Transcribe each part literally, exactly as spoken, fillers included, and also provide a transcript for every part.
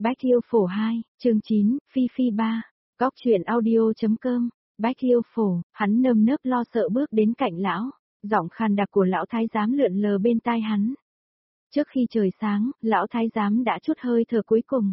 Bách Yêu Phổ hai, chương chín, Phi Phi ba. Góc truyện audio.com. Bách Yêu Phổ, hắn nơm nớp lo sợ bước đến cạnh lão, giọng khàn đặc của lão thái giám lượn lờ bên tai hắn. Trước khi trời sáng, lão thái giám đã chút hơi thở cuối cùng.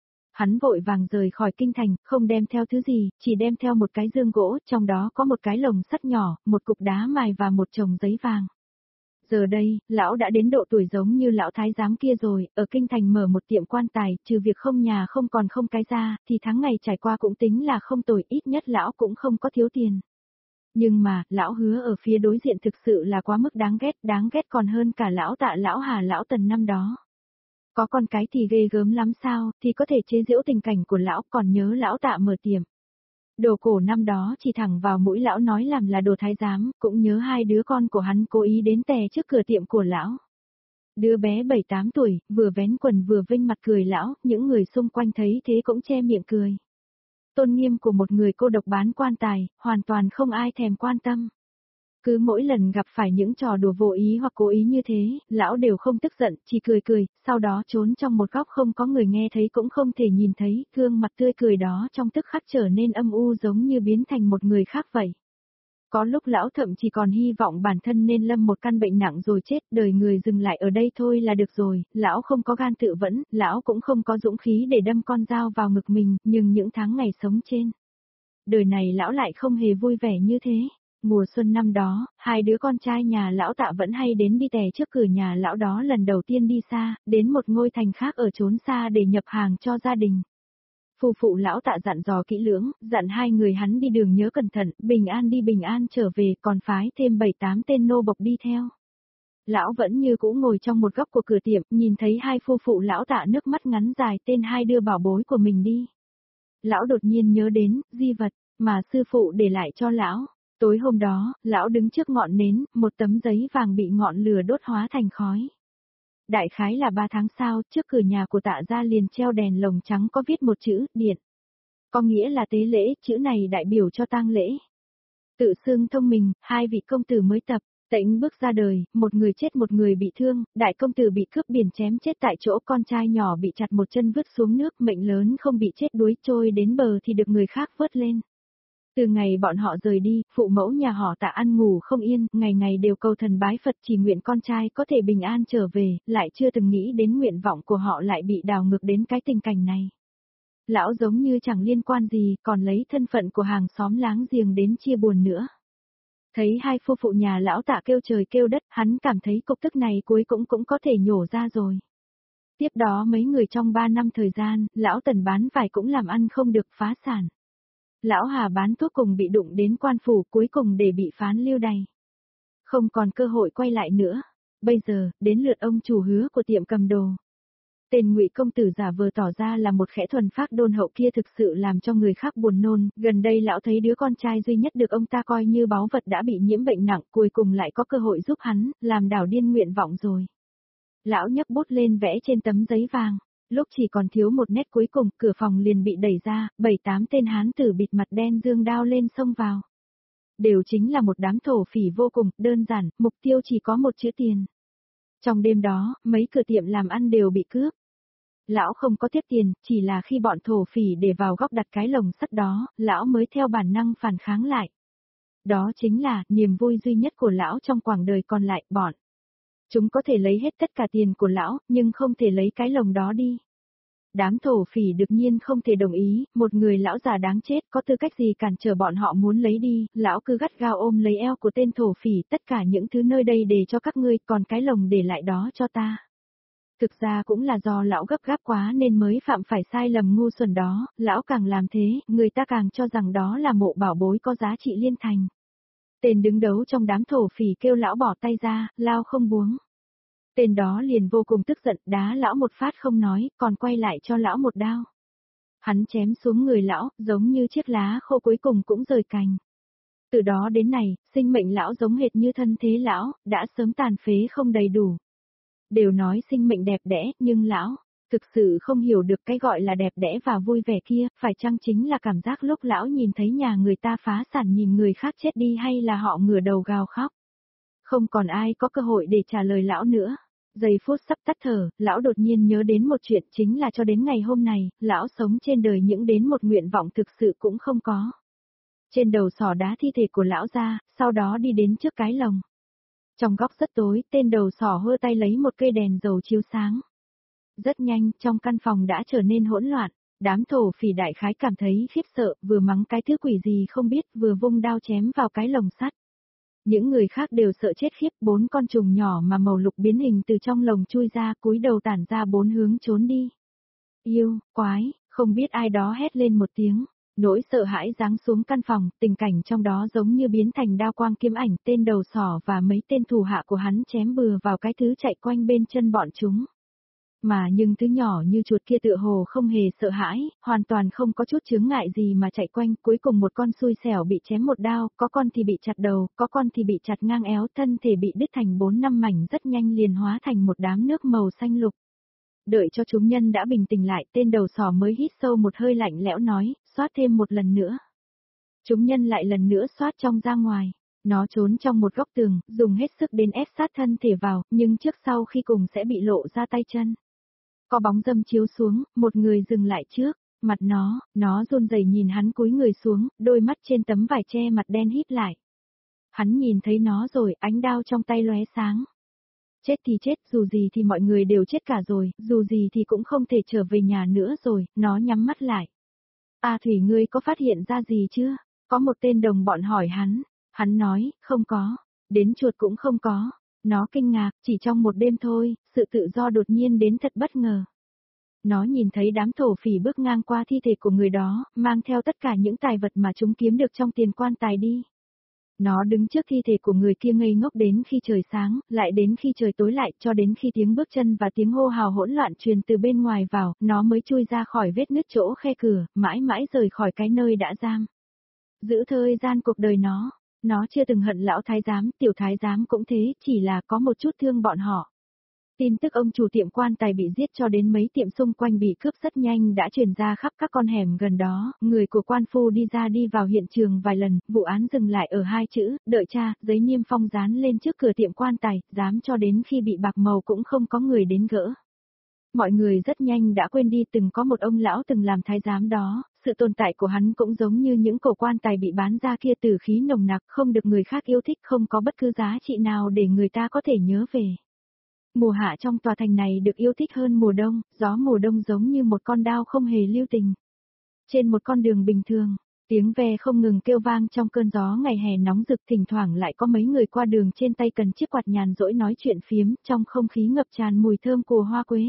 Hắn vội vàng rời khỏi kinh thành, không đem theo thứ gì, chỉ đem theo một cái dương gỗ, trong đó có một cái lồng sắt nhỏ, một cục đá mài và một chồng giấy vàng. Giờ đây, lão đã đến độ tuổi giống như lão thái giám kia rồi, ở kinh thành mở một tiệm quan tài, trừ việc không nhà không còn không cái ra, thì tháng ngày trải qua cũng tính là không tồi, ít nhất lão cũng không có thiếu tiền. Nhưng mà, lão Hứa ở phía đối diện thực sự là quá mức đáng ghét, đáng ghét còn hơn cả lão Tạ, lão Hà, lão Tần năm đó. Có con cái thì ghê gớm lắm sao, thì có thể chế giễu tình cảnh của lão, còn nhớ lão Tạ mở tiệm. Đồ cổ năm đó chỉ thẳng vào mũi lão nói làm là đồ thái giám, cũng nhớ hai đứa con của hắn cố ý đến tè trước cửa tiệm của lão. Đứa bé bảy tám tuổi, vừa vén quần vừa vênh mặt cười lão, những người xung quanh thấy thế cũng che miệng cười. Tôn nghiêm của một người cô độc bán quan tài, hoàn toàn không ai thèm quan tâm. Cứ mỗi lần gặp phải những trò đùa vô ý hoặc cố ý như thế, lão đều không tức giận, chỉ cười cười, sau đó trốn trong một góc không có người nghe thấy cũng không thể nhìn thấy, gương mặt tươi cười đó trong tức khắc trở nên âm u giống như biến thành một người khác vậy. Có lúc lão thậm chỉ còn hy vọng bản thân nên lâm một căn bệnh nặng rồi chết, đời người dừng lại ở đây thôi là được rồi, lão không có gan tự vẫn, lão cũng không có dũng khí để đâm con dao vào ngực mình, nhưng những tháng ngày sống trên đời này lão lại không hề vui vẻ như thế. Mùa xuân năm đó, hai đứa con trai nhà lão Tạ vẫn hay đến đi tè trước cửa nhà lão đó lần đầu tiên đi xa, đến một ngôi thành khác ở chốn xa để nhập hàng cho gia đình. Phu phụ lão Tạ dặn dò kỹ lưỡng, dặn hai người hắn đi đường nhớ cẩn thận, bình an đi bình an trở về, còn phái thêm bảy tám tên nô bộc đi theo. Lão vẫn như cũ ngồi trong một góc của cửa tiệm, nhìn thấy hai phu phụ lão Tạ nước mắt ngắn dài tên hai đưa bảo bối của mình đi. Lão đột nhiên nhớ đến, di vật, mà sư phụ để lại cho lão. Tối hôm đó, lão đứng trước ngọn nến, một tấm giấy vàng bị ngọn lửa đốt hóa thành khói. Đại khái là ba tháng sau, trước cửa nhà của Tạ gia liền treo đèn lồng trắng có viết một chữ, điện. Có nghĩa là tế lễ, chữ này đại biểu cho tang lễ. Tự xưng thông minh, hai vị công tử mới tập, tĩnh bước ra đời, một người chết một người bị thương, đại công tử bị cướp biển chém chết tại chỗ, con trai nhỏ bị chặt một chân vứt xuống nước, mệnh lớn không bị chết đuối trôi đến bờ thì được người khác vớt lên. Từ ngày bọn họ rời đi, phụ mẫu nhà họ Tạ ăn ngủ không yên, ngày ngày đều cầu thần bái Phật chỉ nguyện con trai có thể bình an trở về, lại chưa từng nghĩ đến nguyện vọng của họ lại bị đảo ngược đến cái tình cảnh này. Lão giống như chẳng liên quan gì, còn lấy thân phận của hàng xóm láng giềng đến chia buồn nữa. Thấy hai phu phụ nhà lão Tạ kêu trời kêu đất, hắn cảm thấy cục tức này cuối cũng cũng có thể nhổ ra rồi. Tiếp đó mấy người trong ba năm thời gian, lão Tần bán vải cũng làm ăn không được, phá sản. Lão Hà bán thuốc cùng bị đụng đến quan phủ, cuối cùng để bị phán lưu đày. Không còn cơ hội quay lại nữa. Bây giờ, đến lượt ông chủ Hứa của tiệm cầm đồ. Tên Ngụy công tử giả vờ tỏ ra là một khẽ thuần phác đôn hậu kia thực sự làm cho người khác buồn nôn, gần đây lão thấy đứa con trai duy nhất được ông ta coi như báu vật đã bị nhiễm bệnh nặng, cuối cùng lại có cơ hội giúp hắn, làm đảo điên nguyện vọng rồi. Lão nhấc bút lên vẽ trên tấm giấy vàng. Lúc chỉ còn thiếu một nét cuối cùng, cửa phòng liền bị đẩy ra, bảy tám tên hán tử bịt mặt đen dương đao lên xông vào. Đều chính là một đám thổ phỉ vô cùng, đơn giản, mục tiêu chỉ có một chữ tiền. Trong đêm đó, mấy cửa tiệm làm ăn đều bị cướp. Lão không có tiếp tiền, chỉ là khi bọn thổ phỉ để vào góc đặt cái lồng sắt đó, lão mới theo bản năng phản kháng lại. Đó chính là, niềm vui duy nhất của lão trong quãng đời còn lại, bọn. Chúng có thể lấy hết tất cả tiền của lão, nhưng không thể lấy cái lồng đó đi. Đám thổ phỉ đương nhiên không thể đồng ý, một người lão già đáng chết có tư cách gì cản trở bọn họ muốn lấy đi, lão cứ gắt gao ôm lấy eo của tên thổ phỉ, tất cả những thứ nơi đây để cho các ngươi, còn cái lồng để lại đó cho ta. Thực ra cũng là do lão gấp gáp quá nên mới phạm phải sai lầm ngu xuẩn đó, lão càng làm thế, người ta càng cho rằng đó là mộ bảo bối có giá trị liên thành. Tên đứng đấu trong đám thổ phỉ kêu lão bỏ tay ra, lao không buông. Tên đó liền vô cùng tức giận, đá lão một phát không nói, còn quay lại cho lão một đao. Hắn chém xuống người lão, giống như chiếc lá khô cuối cùng cũng rời cành. Từ đó đến nay, sinh mệnh lão giống hệt như thân thế lão, đã sớm tàn phế không đầy đủ. Đều nói sinh mệnh đẹp đẽ, nhưng lão, thực sự không hiểu được cái gọi là đẹp đẽ và vui vẻ kia, phải chăng chính là cảm giác lúc lão nhìn thấy nhà người ta phá sản nhìn người khác chết đi hay là họ ngửa đầu gào khóc. Không còn ai có cơ hội để trả lời lão nữa. Giây phút sắp tắt thở, lão đột nhiên nhớ đến một chuyện chính là cho đến ngày hôm này, lão sống trên đời những đến một nguyện vọng thực sự cũng không có. Trên đầu sỏ đá thi thể của lão ra, sau đó đi đến trước cái lồng. Trong góc rất tối, tên đầu sỏ hơ tay lấy một cây đèn dầu chiếu sáng. Rất nhanh, trong căn phòng đã trở nên hỗn loạn, đám thổ phỉ đại khái cảm thấy khiếp sợ, vừa mắng cái thứ quỷ gì không biết, vừa vung đao chém vào cái lồng sắt. Những người khác đều sợ chết khiếp, bốn con trùng nhỏ mà màu lục biến hình từ trong lồng chui ra, cúi đầu tản ra bốn hướng trốn đi. Yêu, quái, không biết ai đó hét lên một tiếng. Nỗi sợ hãi giáng xuống căn phòng, tình cảnh trong đó giống như biến thành đao quang kiếm ảnh, tên đầu sỏ và mấy tên thủ hạ của hắn chém bừa vào cái thứ chạy quanh bên chân bọn chúng. Mà nhưng thứ nhỏ như chuột kia tựa hồ không hề sợ hãi, hoàn toàn không có chút chướng ngại gì mà chạy quanh, cuối cùng một con xui xẻo bị chém một đao, có con thì bị chặt đầu, có con thì bị chặt ngang éo, thân thể bị đứt thành bốn năm mảnh, rất nhanh liền hóa thành một đám nước màu xanh lục. Đợi cho chúng nhân đã bình tĩnh lại, tên đầu sỏ mới hít sâu một hơi lạnh lẽo nói, xoát thêm một lần nữa. Chúng nhân lại lần nữa xoát trong ra ngoài. Nó trốn trong một góc tường, dùng hết sức đến ép sát thân thể vào, nhưng trước sau khi cùng sẽ bị lộ ra tay chân. Có bóng dâm chiếu xuống, một người dừng lại trước, mặt nó, nó run rẩy nhìn hắn cúi người xuống, đôi mắt trên tấm vải che mặt đen híp lại. Hắn nhìn thấy nó rồi, ánh đao trong tay lóe sáng. Chết thì chết, dù gì thì mọi người đều chết cả rồi, dù gì thì cũng không thể trở về nhà nữa rồi, nó nhắm mắt lại. À Thủy ngươi có phát hiện ra gì chưa? Có một tên đồng bọn hỏi hắn, hắn nói, không có, đến chuột cũng không có. Nó kinh ngạc, chỉ trong một đêm thôi, sự tự do đột nhiên đến thật bất ngờ. Nó nhìn thấy đám thổ phỉ bước ngang qua thi thể của người đó, mang theo tất cả những tài vật mà chúng kiếm được trong tiền quan tài đi. Nó đứng trước thi thể của người kia ngây ngốc đến khi trời sáng, lại đến khi trời tối lại, cho đến khi tiếng bước chân và tiếng hô hào hỗn loạn truyền từ bên ngoài vào, nó mới chui ra khỏi vết nứt chỗ khe cửa, mãi mãi rời khỏi cái nơi đã giam. Giữ thời gian cuộc đời nó, nó chưa từng hận lão thái giám, tiểu thái giám cũng thế, chỉ là có một chút thương bọn họ. Tin tức ông chủ tiệm quan tài bị giết cho đến mấy tiệm xung quanh bị cướp rất nhanh đã truyền ra khắp các con hẻm gần đó, người của quan phu đi ra đi vào hiện trường vài lần, vụ án dừng lại ở hai chữ, đợi cha, giấy niêm phong dán lên trước cửa tiệm quan tài, dám cho đến khi bị bạc màu cũng không có người đến gỡ. Mọi người rất nhanh đã quên đi từng có một ông lão từng làm thái giám đó, sự tồn tại của hắn cũng giống như những cổ quan tài bị bán ra kia, tử khí nồng nặc, không được người khác yêu thích, không có bất cứ giá trị nào để người ta có thể nhớ về. Mùa hạ trong tòa thành này được yêu thích hơn mùa đông, gió mùa đông giống như một con đao không hề lưu tình. Trên một con đường bình thường, tiếng ve không ngừng kêu vang trong cơn gió ngày hè nóng rực, thỉnh thoảng lại có mấy người qua đường trên tay cần chiếc quạt nhàn rỗi nói chuyện phiếm, trong không khí ngập tràn mùi thơm của hoa quế.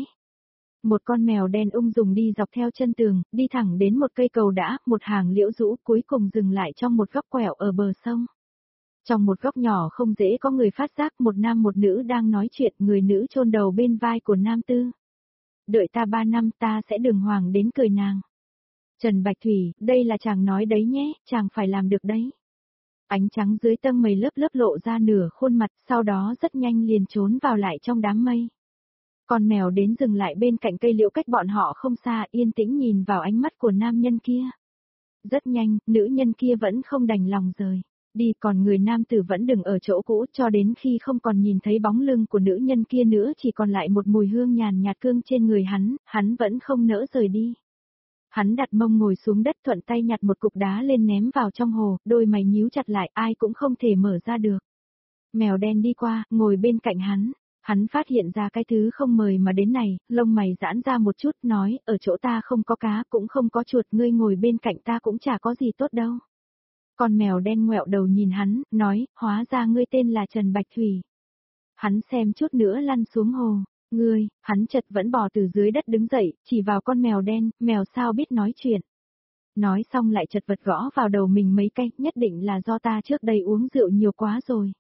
Một con mèo đen ung dung đi dọc theo chân tường, đi thẳng đến một cây cầu đã, một hàng liễu rũ cuối cùng dừng lại trong một góc quẹo ở bờ sông. Trong một góc nhỏ không dễ có người phát giác, một nam một nữ đang nói chuyện, người nữ chôn đầu bên vai của nam tư. Đợi ta ba năm ta sẽ đường hoàng đến cười nàng. Trần Bạch Thủy, đây là chàng nói đấy nhé, chàng phải làm được đấy. Ánh trắng dưới tầng mây lớp lớp lộ ra nửa khuôn mặt, sau đó rất nhanh liền trốn vào lại trong đám mây. Con mèo đến dừng lại bên cạnh cây liễu cách bọn họ không xa, yên tĩnh nhìn vào ánh mắt của nam nhân kia. Rất nhanh, nữ nhân kia vẫn không đành lòng rời đi, còn người nam tử vẫn đứng ở chỗ cũ cho đến khi không còn nhìn thấy bóng lưng của nữ nhân kia nữa, chỉ còn lại một mùi hương nhàn nhạt cương trên người hắn, hắn vẫn không nỡ rời đi. Hắn đặt mông ngồi xuống đất, thuận tay nhặt một cục đá lên ném vào trong hồ, đôi mày nhíu chặt lại, ai cũng không thể mở ra được. Mèo đen đi qua, ngồi bên cạnh hắn. Hắn phát hiện ra cái thứ không mời mà đến này, lông mày giãn ra một chút, nói, ở chỗ ta không có cá, cũng không có chuột, ngươi ngồi bên cạnh ta cũng chả có gì tốt đâu. Con mèo đen ngoẹo đầu nhìn hắn, nói, hóa ra ngươi tên là Trần Bạch Thủy. Hắn xem chút nữa lăn xuống hồ, ngươi, hắn chợt vẫn bò từ dưới đất đứng dậy, chỉ vào con mèo đen, mèo sao biết nói chuyện. Nói xong lại chật vật gõ vào đầu mình mấy cái, nhất định là do ta trước đây uống rượu nhiều quá rồi.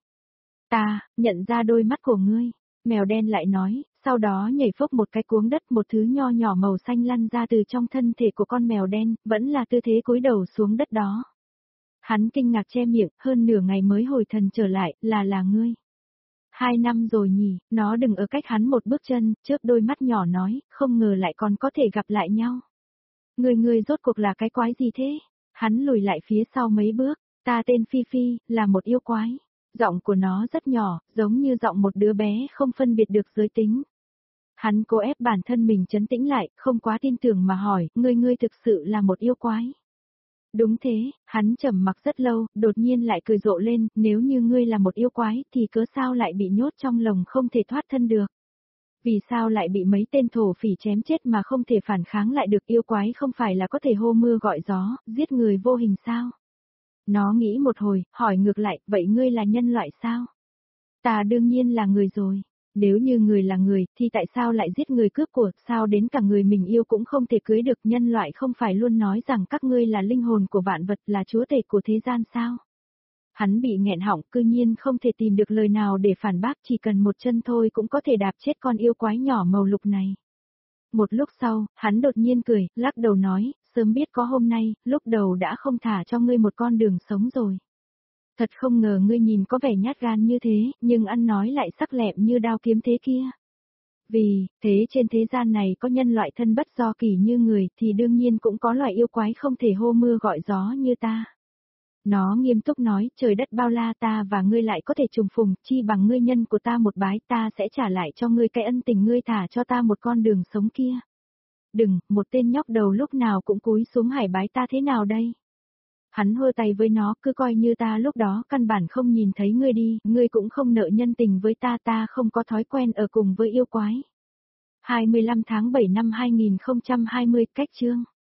Ta, nhận ra đôi mắt của ngươi. Mèo đen lại nói, sau đó nhảy phốc một cái cuống đất, một thứ nho nhỏ màu xanh lăn ra từ trong thân thể của con mèo đen, vẫn là tư thế cúi đầu xuống đất đó. Hắn kinh ngạc che miệng, hơn nửa ngày mới hồi thần trở lại, là là ngươi. Hai năm rồi nhỉ, nó đừng ở cách hắn một bước chân, trước đôi mắt nhỏ nói, không ngờ lại còn có thể gặp lại nhau. Ngươi ngươi rốt cuộc là cái quái gì thế? Hắn lùi lại phía sau mấy bước, ta tên Phi Phi, là một yêu quái. Giọng của nó rất nhỏ, giống như giọng một đứa bé không phân biệt được giới tính. Hắn cố ép bản thân mình trấn tĩnh lại, không quá tin tưởng mà hỏi, ngươi ngươi thực sự là một yêu quái. Đúng thế, hắn trầm mặc rất lâu, đột nhiên lại cười rộ lên, nếu như ngươi là một yêu quái thì cớ sao lại bị nhốt trong lồng không thể thoát thân được. Vì sao lại bị mấy tên thổ phỉ chém chết mà không thể phản kháng lại được, yêu quái không phải là có thể hô mưa gọi gió, giết người vô hình sao? Nó nghĩ một hồi, hỏi ngược lại, vậy ngươi là nhân loại sao? Ta đương nhiên là người rồi. Nếu như người là người, thì tại sao lại giết người cướp của, sao đến cả người mình yêu cũng không thể cưới được, nhân loại không phải luôn nói rằng các ngươi là linh hồn của vạn vật, là chúa tể của thế gian sao? Hắn bị nghẹn họng, cư nhiên không thể tìm được lời nào để phản bác, chỉ cần một chân thôi cũng có thể đạp chết con yêu quái nhỏ màu lục này. Một lúc sau, hắn đột nhiên cười, lắc đầu nói, sớm biết có hôm nay, lúc đầu đã không thả cho ngươi một con đường sống rồi. Thật không ngờ ngươi nhìn có vẻ nhát gan như thế, nhưng ăn nói lại sắc lẹm như đao kiếm thế kia. Vì, thế trên thế gian này có nhân loại thân bất do kỷ như người, thì đương nhiên cũng có loại yêu quái không thể hô mưa gọi gió như ta. Nó nghiêm túc nói, trời đất bao la ta và ngươi lại có thể trùng phùng, chi bằng ngươi nhân của ta một bái, ta sẽ trả lại cho ngươi cái ân tình ngươi thả cho ta một con đường sống kia. Đừng, một tên nhóc đầu lúc nào cũng cúi xuống hải bái ta thế nào đây? Hắn hơ tay với nó, cứ coi như ta lúc đó căn bản không nhìn thấy ngươi đi, ngươi cũng không nợ nhân tình với ta, ta không có thói quen ở cùng với yêu quái. hai mươi lăm tháng bảy năm hai nghìn không trăm hai mươi, cách chương.